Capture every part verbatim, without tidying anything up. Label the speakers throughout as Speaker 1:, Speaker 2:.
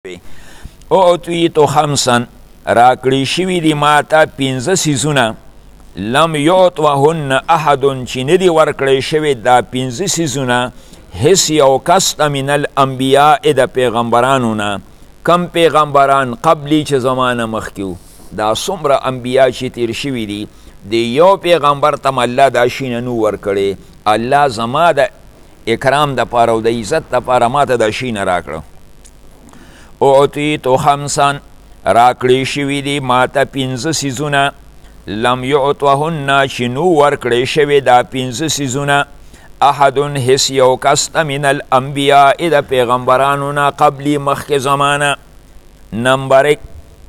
Speaker 1: اعطیتو خمسن راکړی شوي دي ماته پنځه څیزونه لم یعطوهن احد چې نه دي ورکړی شوي دا پنځه څیزونه هیڅ یو کس ته من الانبیاء د پیغمبرانو نه کم پیغمبران قبلی چې زمانه مخکې و دا څومره انبیا چې تیر شوي دي د یو پیغمبر ته الله دا شی نه ورکړی الله زما د اکرام دپاره او د عزت دپاره ماته دا شی نه راکړه اعطیتو خمسن راکړی شوي دي ماته پنځه څیزونه لم یعطوهن چې نو ورکړی شوي دا پنځه څیزونه احد هیڅ یو کس ته من الانبیاء د پیغمبرانو نه قبلي مخکې زمانه نمبر یک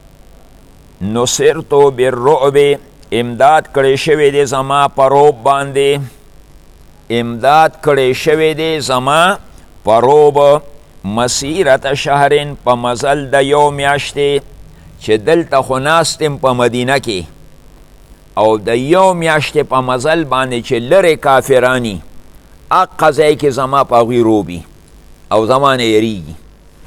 Speaker 1: نصرتو بالرعب امداد کړی شوی دی زما په روب باندې امداد کړی شوی دی زما په روب مسیرت شهرین په مزل د یو میاشتې چې دلته خو ناست یم په مدینه کې او د یو میاشتې په مزل باندې چې لرې کافرانی اقا ځای کې زما په هغوی روبي او زما نه یریږي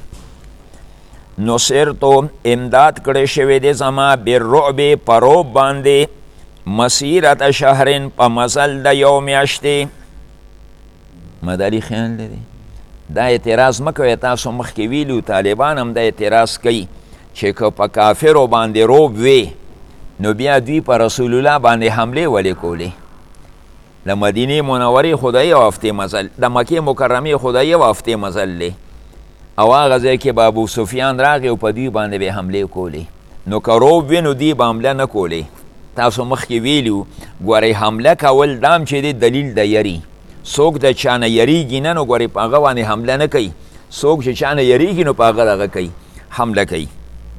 Speaker 1: نصرتو امداد کړی شوی دی زما بالرعب په روب باندې مسیرت شهرین په مزل د یو میاشتې مداري خیال لري دا اعتراض مه کوئ تاسو مخکې ویلو طالبان هم دا اعتراض کوي چې که په کافرو باندې روب وی نو بیا دوی په رسول الله باندې حملې ولې کولې د مدینې منورې خو د یو هفتې مزل د مکې مکرمې خو د یو هفتې مزل دی او هغه ځای کې به ابو سفیان راغی او په دوی باندې به حملې کولې نو که روب وی نو دوی به حمله نه کولې تاسو مخکې ویلو ګورئ حمله کول دام چې دی دلیل د یری څوک د چا نه یریږي نه نو ګورئ په هغه باندې حمله نه کوي څوک چې چا نه یریږي نو په هغه دغه کوي حمله کوي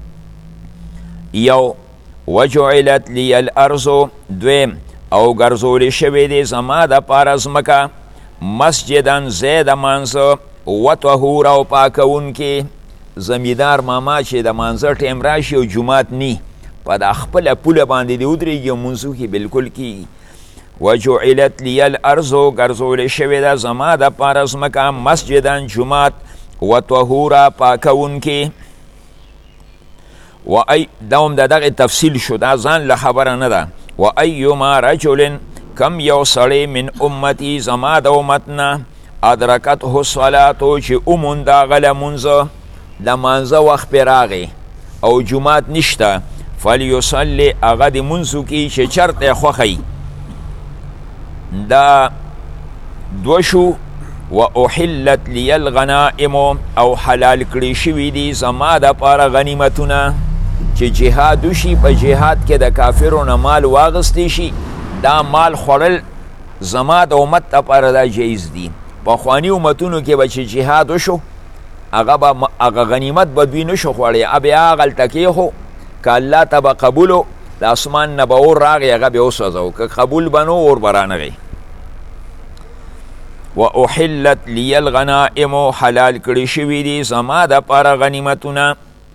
Speaker 1: یو وجعلت لی الارض دویم او ګرځولی شوی دی زما دپاره ځمکه مسجدا ځای د مانځه وطهور او پاکونکې زمیندار ماما چې د مانځه ټیم راشي او جومات نی په د خپله پوله باندې دې ودرېږي او مونځو کې بلکل کېږي وجعلت لی الارض ګرځولی شوې ده زما دپاره ځمکه مسجدا جومات وطهوره پاکونکې و ای دا هم د دغې تفصیل شو دا ځان له خبره نه ده و ایما رجل کم یو سړی من امتی زما د امت نه ادرکته الصلاتو چې وموند هغه لمونځه د مانځه وخت پرې راغی او جومات نشته فلیصلي هغه د مونځو کې چې چرته یې خوښوي دا دوه شو و احلت لی الغنائم او حلال کړي شوي دي زما دپاره غنیمتونه چې جهاد وشي په جهاد کې د کافرو نه مال واغستی شي دا مال خوړل زما د امت دپاره دا جایز دي پخواني امتونو کې به چې جهاد وشو هغه به هغه غنیمت به دوی نشو خوړی بیا هغلته کېښو که الله ته به قبولو د اسمان نه به اور راغی هغه به وسوځو که قبول به نو اور به رانغی و احلت لی الغنائم حلال کړي شوي دي زما دپاره غنیمتونه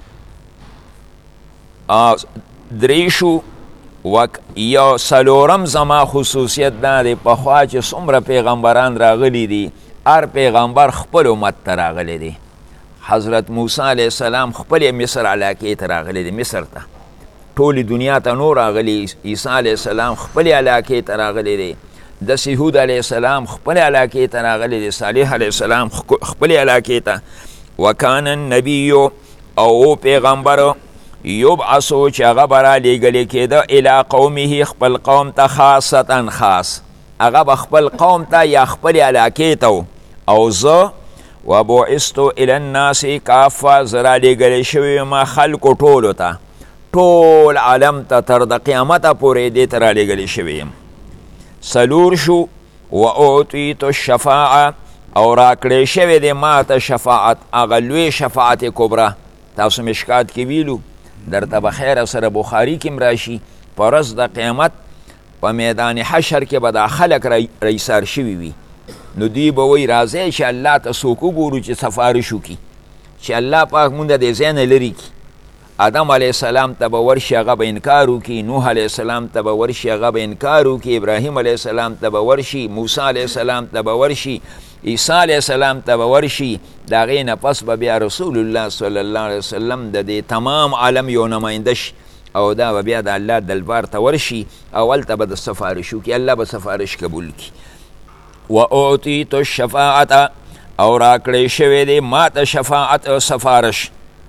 Speaker 1: دریشو و یا سلورم زما خصوصیت دا دی پخوا چې څومره پیغمبران راغلی دي هر پیغمبر خپل امت ته راغلی دی حضرت موسی علیه السلام خپل مصر علاقې ته راغلی دی مصر ته ټولې دنیا ته نو راغلی عیسی علیه السلام خپل علاقې ته راغلی دی د هود علیه السلام خپل علاقې ته راغلی دی صالح علیه السلام خپل علاقې ته وکان النبی او پیغمبر یبعثو چې هغه به رالیږلی کېده الی قومه خپل قوم ته خاصتا خاص هغه به خپل قوم ته یا خپل علاقې ته او زه وبعثتو الی الناس کافه زه رالیږلی شوی یم خلکو ټولو ته ټول عالم ته تر د قیامته پورې دې ته رالیږلی شوی یم سلور شو و اعطیتو الشفاعه او راکړی شوی دی ما ته شفاعت هغه لوی شفاعت کبره تاسو مشکات کې ویلو درته به خیر سره بخاري کې راشي په ورځ د قیامت په میدان حشر کې به دا خلک رایسار شوي وي نو دوی به وایي راځئ چې الله ته څوک وګورو چې سفارش وکړي چې الله پاک مونږ د دې ځای نه لرې کړي آدم علیه السلام ته به ورشي هغه به انکار وکړي نوح علیه السلام ته به ورشي هغه به انکار وکړي ابراهیم علیه السلام ته به ورشي موسی علیه السلام ته به ورشي عیسی علیه السلام ته به ورشي د هغې نه پس به بیا رسول الله صلی الله علیه وسلم د دې تمام عالم یو نماینده شي او دا به بیا د الله دلبار ته ورشي او هلته به د سفارش وکړي الله به سفارش قبول کړي و اعطیت الشفاعة او راکړی شوی دی ما ته شفاعت او سفارش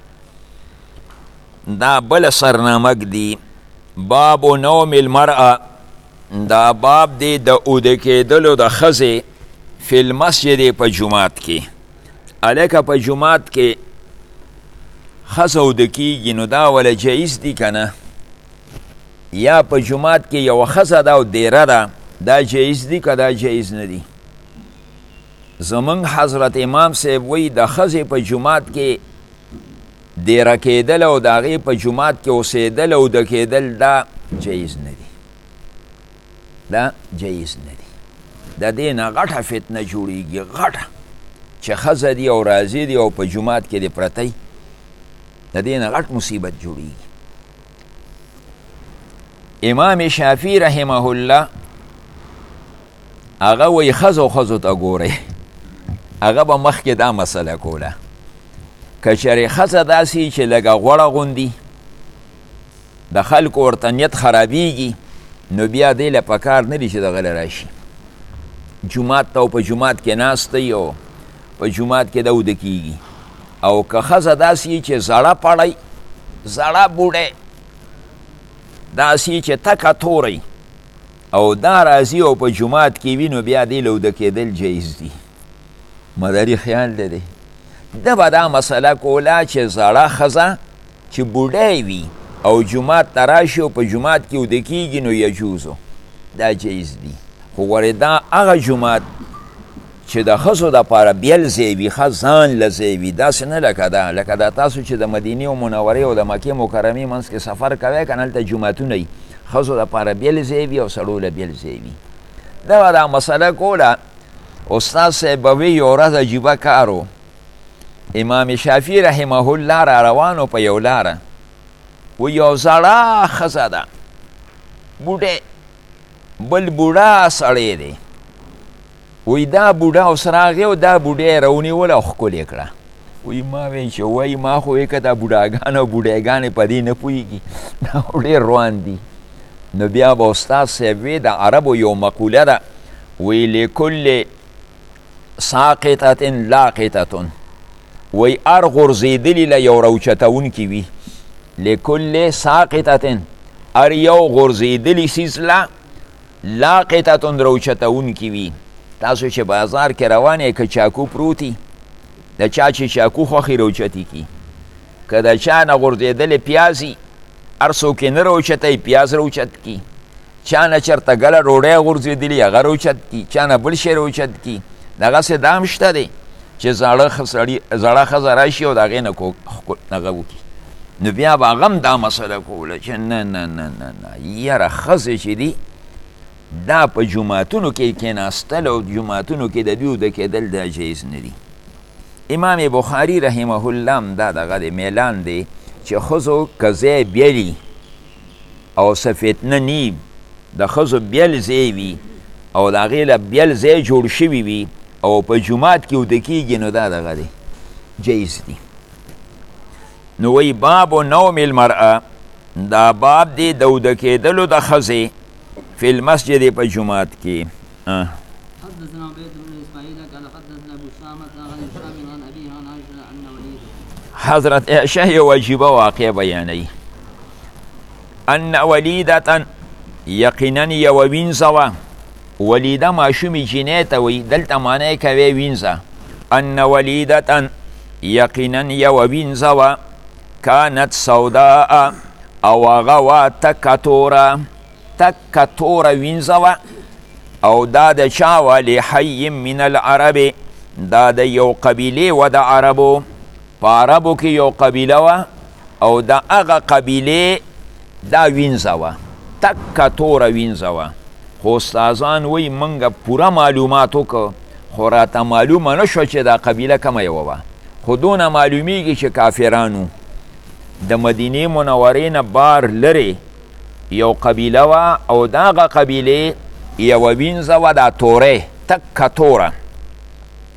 Speaker 1: دا بل سرنامک دی باب نوم المرأة دا باب دی د اوده کېدلو د ښځې فی المسجد په جومات کې هلکه په جومات کې ښځه اوده کېږي نو دا وله جایز دی که نه یا په جومات کې یوه ښځه ده او دیره ده دا جایز دی که دا جایز نه دی زمونږ حضرت امام صاحب وی د ښځې په جومات کې دیره کېدل او د هغې په جومات کې اوسېدل او د کېدل دا جایز نه دی دا جایز نه دی د دې نه غټه فتنه جوړېږي غټه چې ښځه دی او راضي دی او په جومات کې دی پرتی د دې نه غټ مصیبت جوړېږي امام شافعي رحمه الله هغه وی ښځو ښځو ته ګورئ هغه به مخکې دا مسله کوله که چېرې ښځه داسې چې لږه غوړه غوندي د خلکو ورته نیت خرابېږي نو بیا دی له پکار نه دي چې دغه له راشي جومات ته او په جومات کې ناست دی او په جومات کې د اوده کېږي او که ښځه داسې چې زړه پړی زړه بوډی داسې چې تکه توری او دا راځي او په جومات کې وي نو بیا دی له اوده کېدل جایز دي مداري خیال دی دی ده به دا مسله کوله چې زړه ښځه چې بوډی وي او جومات ته راشي او په جومات کې اوده کېږي نو یجوزو دا جایز دي خو ګورې دا هغه جومات چې د ښځو دپاره بیل ځای وي ښه ځان له ځای وي داسې نه لکه دا لکه دا تاسو چې د مدینې او منورې او د مکې مکرمې منځ کې سفر کوئ که نه هلته جوماتونه وي ښځو دپاره بیل ځای وي او سړو له بیل ځای وي دا به دا مسله کوله استاد صاحب به وی یو ورځ عجیبه کار و امام شافعي رحمه الله را روانو په یو لاره و یو زړه ښځه ده بوډۍ بل بوډا سړی دی وی دا بوډا اوس راغی او دا بوډۍ یې راونیوله او ښکلې کړه وی ما وی چې وی ما خو وی که دا بوډاګان او بوډیګانې په دې نه پوهېږي دا خو ډېر روان دي نو بیا به استاد صاحب وی د عربو یو مقوله ده وی لکل ساقطة لاقطة وی ار غورځېدلي له یو راوچتونکي وي لکل ساقطة ار یو غورځېدلي څیز له لاقطة راوچتونکي وي تاسو چې بازار کې روان یې که چاکو پروتي د چا چې چاکو خوښې راوچتې کي که د چا نه غورځېدلې پیازي هر څوک یې نه راوچتی پیاز راوچت کي چا نه چېرته ګله ډوډۍ غورځېدلي هغه راوچت کي چا نه بل شی راوچت کي دغسې دا هم شته دی چې زړه ښځه راشي او د هغې نه هغه وکړي نو بیا به هغه هم دا مسله کوله چې نه نه نه نه نه یاره ښځې چې دي دا په جوماتونو کې کېناستل او جوماتونو کې د دوی اوده کېدل دا جایز نه دي امام بخاري رحمه الله هم دا دغه دی میلان دی چې ښځو که ځای بیلي او څه فتنه نی د ښځو بیل ځای وي او د هغې له بیل ځای جوړ شوي وي او په جومات کې اوده کېږي نو دا دغه دی جایز دي نو وی باب نوم المرأة دا باب دی د اوده کېدلو د ښځې فی المسجد په جومات کې
Speaker 2: حدثنا عبيد بن اسماعيل قال حدثنا ابو شامة عن هشام عن ابيه عن عائشة ان وليدة
Speaker 1: حضرت عائشة یو عجیبه واقع بیانوي ان ولیدة یقینا یو وینځه وه ولیده ماشومې جینۍ ته وایي دلته معنی کوي وینځه ان ولیدة یقینا یو وینځه وه کانت سوداء او هغه وه تکه توره تکه توره وینځه وه او دا د چا وه لحی من العرب دا د یو قبیلې وه د عربو په عربو کې یو قبیله وه او د هغه قبیلې دا وینځه وه تکه توره وینځه وه خو استادان وایي موږ پوره معلومات وکړو خو راته معلومه نه شوه چې دا قبیله کومه یوه وه خو دونه معلومیږي چې کافرانو د مدینې منورې نه بار لرې یو قبیله وه او د هغه قبیلې یوه وینځه وه دا تورې تکه توره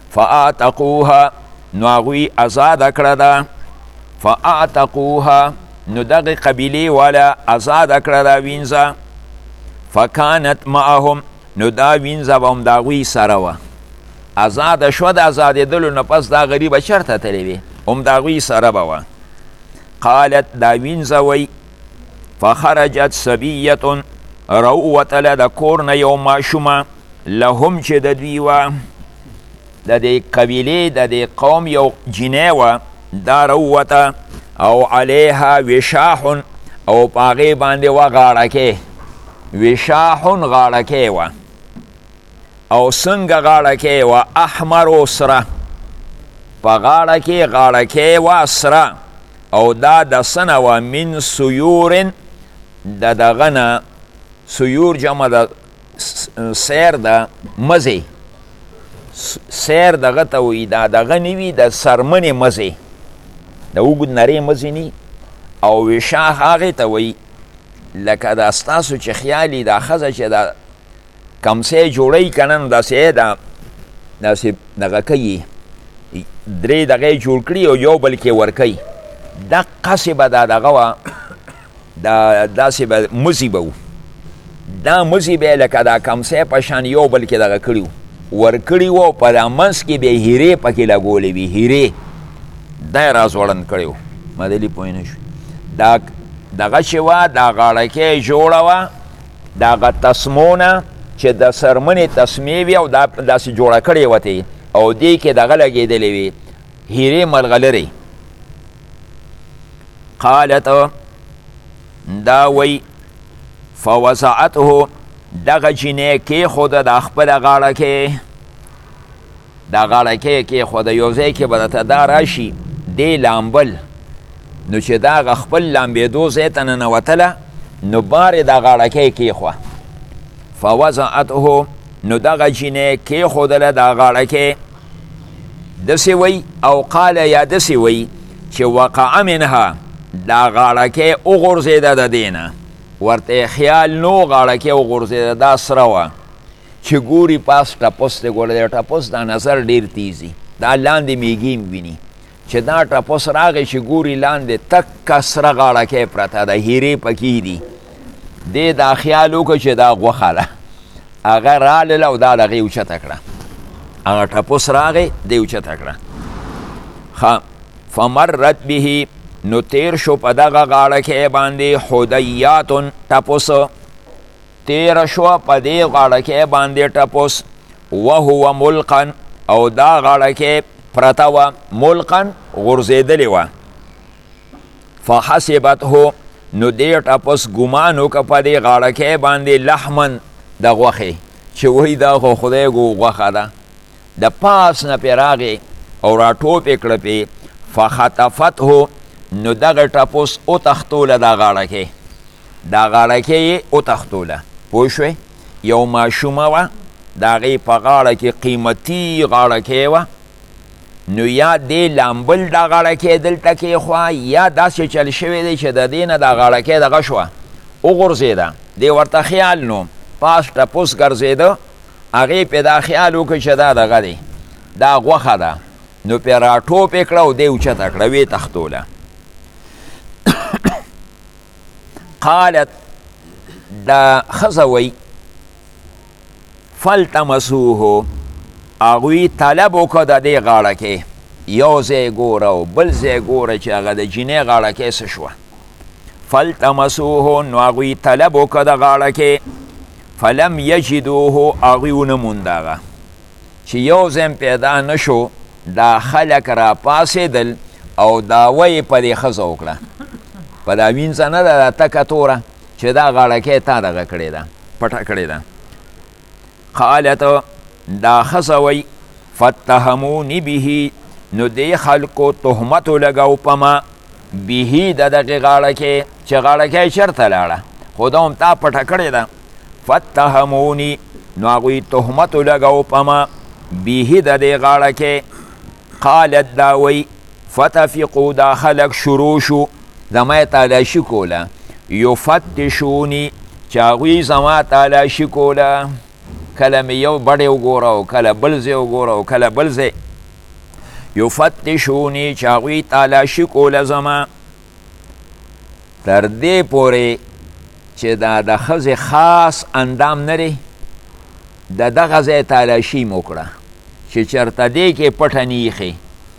Speaker 1: فاعتقوها نو هغوی ازاده کړه ده فاعتقوها نو دغه قبیلې والا ازاده کړه ده وینځه فکانت معهم نو دا وینځه به هم د هغوی سره وه ازاده شوه د ازادېدلو نه پس دا غریبه چېرته تللی وي هم د هغوی سره به وه قالت دا وینځه وی فخرجت صبیة راووتله د کور نه یو ماشومه لهم چې د دوی وه د دې قبیلې د دې قوم یو جینۍ وه دا راووته او علیها وشاح او په هغې باندې وه غاړکې وشاح غاړکې وه او څنګه غاړکې وه احمر و سره په غاړه کې غاړکې وه سره او دا د څه نه وه من سیور د دغه نه سیور جمع د سیر د مزې سیر دغه ته وایي دا دغه نه وي د څرمنې مزې د اوږد نرۍ مزې نه او وشاح هغې ته وایي لکه دا ستاسو چې خیال وي دا ښځه چې دا کمسی جوړوي که نه نو داسې دا داسې دغه کوي درې دغه یې جوړ کړي او یو بل کې ورکوي دقسې به دا دغه وه دا داسې به مزي به و دا مزي به یې لکه دا کمسی په شان یو بل کې دغه کړي و ورکړي و په دا منځ کې به یې هیرې پکې لګولې وي هیرې دا یې راځوړند کړی و مدلي پوه نه شوي دا دغه چې وه دا غاړکۍ جوړه وه د هغه تسمونه چې د څرمنې تسمې وي او دا داسې جوړه کړې وتې او دې کې دغه لګېدلې وي هیرې مرغلرې قالت دا وی فوضعته دغه جینۍ کېښوده د خپله غاړکۍ دا غاړکۍ کېښوده یو ځای کې به درته دا راشي دې لامبل نو چې دا هغه خپل لامبېدو ځای ته ننوتله نو بار یې دا غاړکۍ کېښوه فوضعته نو دغه جینۍ کېښودله دا غاړکۍ داسې وی او قال یا داسې وی چې وقع منها دا غاړکۍ وغورځېده د دې نه ورته خیال نو غاړکۍ وغورځېده دا سره وه چې ګوري پاس ټپوس دی ګوره د ټپوس دا نظر ډېر تیزي دا لاندې میږي ویني چې دا ټپوس راغی چې ګوري لاندې تکه سره غاړکۍ پرته ده هیرې پکې دي دې دا خیال وکړه چې دا غوښه ده هغه رالله او دا دغې اوچته کړه هغه ټپوس راغی دې اوچته کړه ښه فمرت به نو تیر شو په دغه غاړکۍ باندې حدیاتن ټپوس تیر شو په دې غاړکۍ باندې ټپوس وهو ملقن او دا غاړکۍ پرته وه ملقن غورځېدلې وه فحسبته نو دې ټپوس ګمان وکړه په دې غاړکۍ باندې لحمن د غوښې چې وایي دا خو خدای غوښه ده د پاس نه پرې راغې او راټوپې کړه پې فخطفته نو دغه ټپوس وتښتوله دا غاړکۍ دا غاړکۍ یې وتښتوله پوه شوې یو ماشومه وه د هغې په غاړه کې قیمتي غاړکۍ وه نو یا دې لامبل دا غاړکۍ دلته کېښوه یا داسې چل شوی دی چې د دې نه دا غاړکۍ دغه شوه وغورځېده دې ورته خیال نو پاس ټپوس ګرځېده هغې پې دا خیال وکړه چې دا دغه دی دا غوښه ده نو پې راټوپې کړه او دې اوچته کړه ویې تښتوله قالت دا ښځه وی فلتمسوه هغوی طلب وکړه د دې غاړکۍ یو ځای ګوره او بل ځای ګوره چې هغه د جینۍ غاړکۍ څه شوه فلتمسوه نو هغوی طلب وکړه د غاړکۍ فلم یجدوه هغوی ونه موند هغه چې یو ځای پیدا نه شو دا خلک را پاسېدل او دعوه یې په دې ښځه وکړه په دا وینځه نه ده دا تکه توره چې دا غاړکۍ تا دغه کړې ده پټه کړې ده قالت دا ښځه وی فاتهموني به نو دې خلکو تهمت ولګو په ما به د دغې غاړکۍ چې غاړکۍ چېرته لاړه خو دا هم تا پټه کړې ده فاتهموني نو هغوی تهمت ولګو په ما به د دې غاړکۍ قالت دا وی فتفقو دا خلق شروع شو زما تالاشي کوله یفتشوني چې هغوی زما تالاشي کوله کله مې یو بډې وګوره او کله بل ځای وګوره او کله بل ځای یفتشوني چې هغوی تالاشي کوله زما تر دې پورې چې دا د ښځې خاص اندام نه دی د دغه ځای تالاشي م وکړه چې چېرته دې کې پټه نه ایښې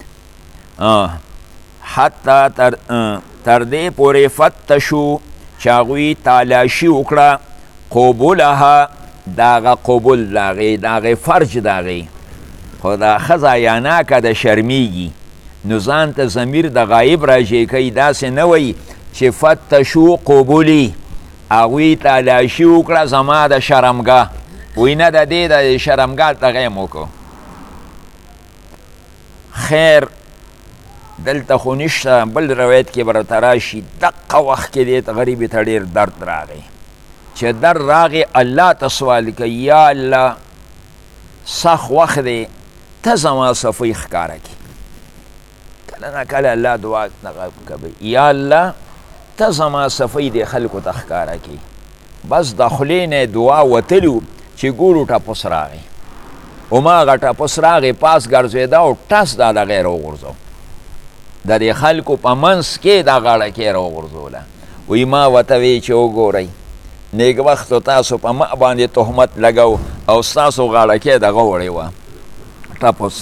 Speaker 1: حتی تر, تر دې پورې فتشو چې هغوی تالاشي وکړه قبولها د هغه قبول د هغې د هغې فرج د هغې خو دا ښځه یاناکه د شرمیږي نو ځان ته ضمیر د غایب راجع کوي داسې نه وایي چې فتشو قبولي هغوی تالاشي وکړه زما د شرمګاه وی نه د دې د شرمګاه دغه یې م وکړو خیر دلته خو نشته بل روایت کې به راته راشي دقه وخت کې دې ته غریبې ته ډېر درد راغی چې در راغی الله ته سوال کوي یا الله سخت وخت دی ته زما صفۍ ښکاره کړي کله نه کله الله دعا کوي یا الله ته زما صفۍ دې خلکو ته ښکاره کړي بس د خولې نه دعا وتلو چې ګورو ټپوس راغی هماغه ټپوس راغی پاس ګرځېده او ټس دا دغې راوغورځو د دې خلکو په منځ کې دا غاړکۍ راوغورځوله وی ما ورته وی چې وګورئ نیک وختو تاسو په ما باندې تهمت لګو او ستاسو غاړکۍ دغه وړې وه ټپوس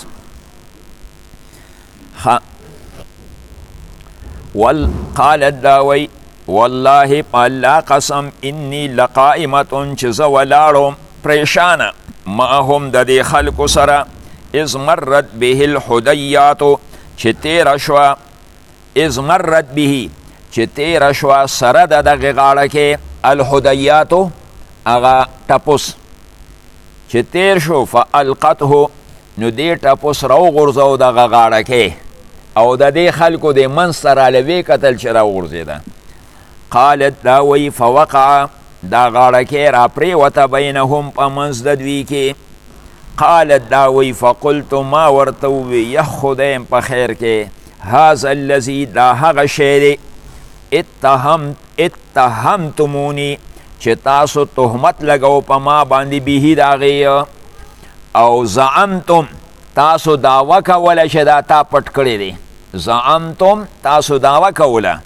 Speaker 1: ول قالت دا وی والله په الله قسم انی لقائمة چې زه ولاړم پریشانه معهم د دې خلکو سره اذ مرت به الحدیاتو چې تیره شوه اذ مرت به چې تیره شوه سره د دغې غاړکۍ الحدیاتو هغه ټپوس چې تیر شو فالقته نو دې ټپوس راوغورځو دغه غاړکۍ او د دې خلکو د منځ ته راله ویې کتل چې راوغورځېده قالت دا وی فوقع دا غاړکۍ را پرېوته بینهم په منځ د دوی کې قالت دا وی فقلت ما ورته ووی یه خدایم په خیر کې هذا الذي دا هغه شی دی اتهم اتهمتموني چې تاسو تهمت لګو په ما باندې به د هغې او زعمتم تاسو دعوه کوله چې دا تا پټ کړی دی زعمتم تاسو دعوه کوله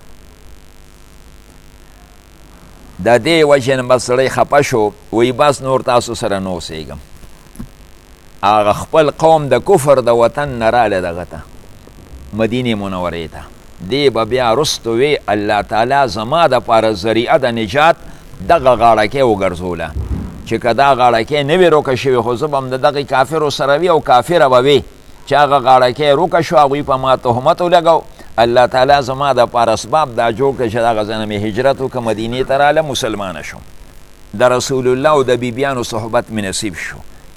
Speaker 1: د دې وجې نه بس سړی خفه شو وی بس نور تاسو سره نه اوسېږم هغه خپل قوم د کفر د وطن نه راله دغه ته مدینې منورې ته دی به بیا رستو وی الله تعالی زما دپاره ذریعه د نجات دغه غاړکۍ وګرځوله چې که دا غاړکۍ نه وي روکه شوې خو زه به هم د دغې کافرو سره وي او کافره به وي چې هغه غاړکۍ روکه شوه هغوی په ما تهمت ولګو الله تعالی زما دپاره اسباب دا جوړ کړه چې دغه ځای نه مې هجرت وکړه مدینې ته راله مسلمانه شوم د رسول الله او د بیبیانو صحبت مې نصیب شو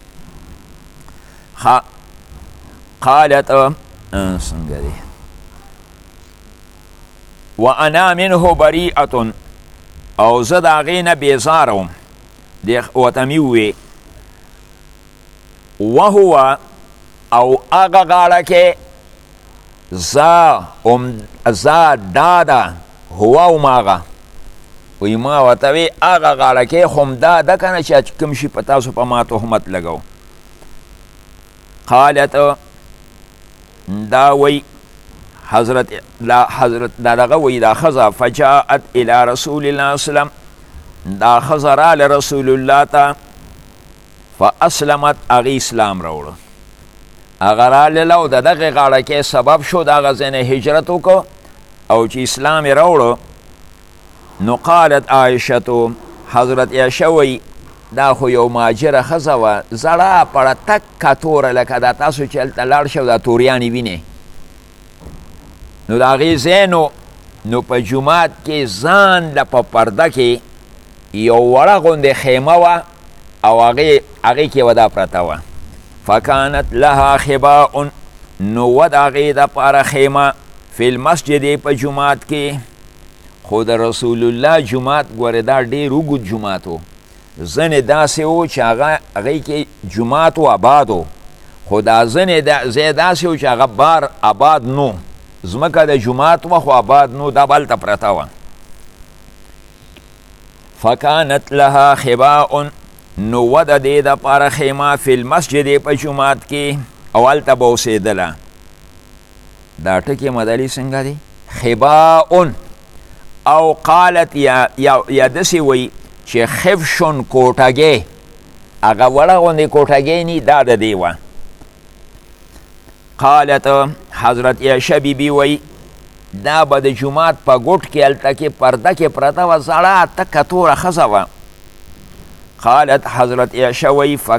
Speaker 1: قالت څنګه دی وانا منه بریئة او زه د هغې نه بیزاره وم ورته مې ووې وهو او هغه غاړکۍ زا ام زا داده هو هم هغه وی ما ورته وی هغه غاړکۍ خو هم دا ده که نه چې کوم شي په تاسو په ما تهمت لګو قالت دا وی حضرت دا حضرت دا دغه وی دا ښځه فجاءت الى رسول الله وسلم دا ښځه راله رسول الله ته فاسلمت هغې اسلام راوړه هغه راله او د دغې غاړکۍ سبب شو د هغه ځای نه هجرت وکړو او چې اسلام یې راوړو نو قالت عایشتو حضرت عایشه وی دا خو یو مهاجره ښځه وه زړه پړه تکه توره لکه دا تاسو چې هلته لاړ شئ او دا توریانې وینئ نو د هغې ځای نو نو په جومات کې ځان له په پرده کې یو وړه غوندې خیمه وه او هغې هغې کې وه دا پرته وه فکانت لها خباء نو و د هغې دپاره خیمه فی المسجد په جومات کې خو د رسول الله جومات ګورې دا ډېر اوږد جومات و ځینې داسې و چې هغه هغې کې جومات و آباد و خو دا ځینې ځای داسې و چې هغه بار آباد نو ځمکه د جومات وه خو آباد نو دا به هلته پرته وه فکانت لها خباء نو و د دې دپاره خیمه فی المسجد په جومات کې او هلته به اوسېدله. دا ټکي مدلي څنګه دی؟ خباء او قالت یا یا داسې وی چې خفشن کوټګۍ، هغه وړه غوندې کوټګۍ نی، دا د دې وه. قالت حضرت عایشه بیبي وی دا به د جومات په ګوټ کې هلته کې پرده کې پرته وه، زړه تکه توره ښځه وه. قالت حضرت عایشه وی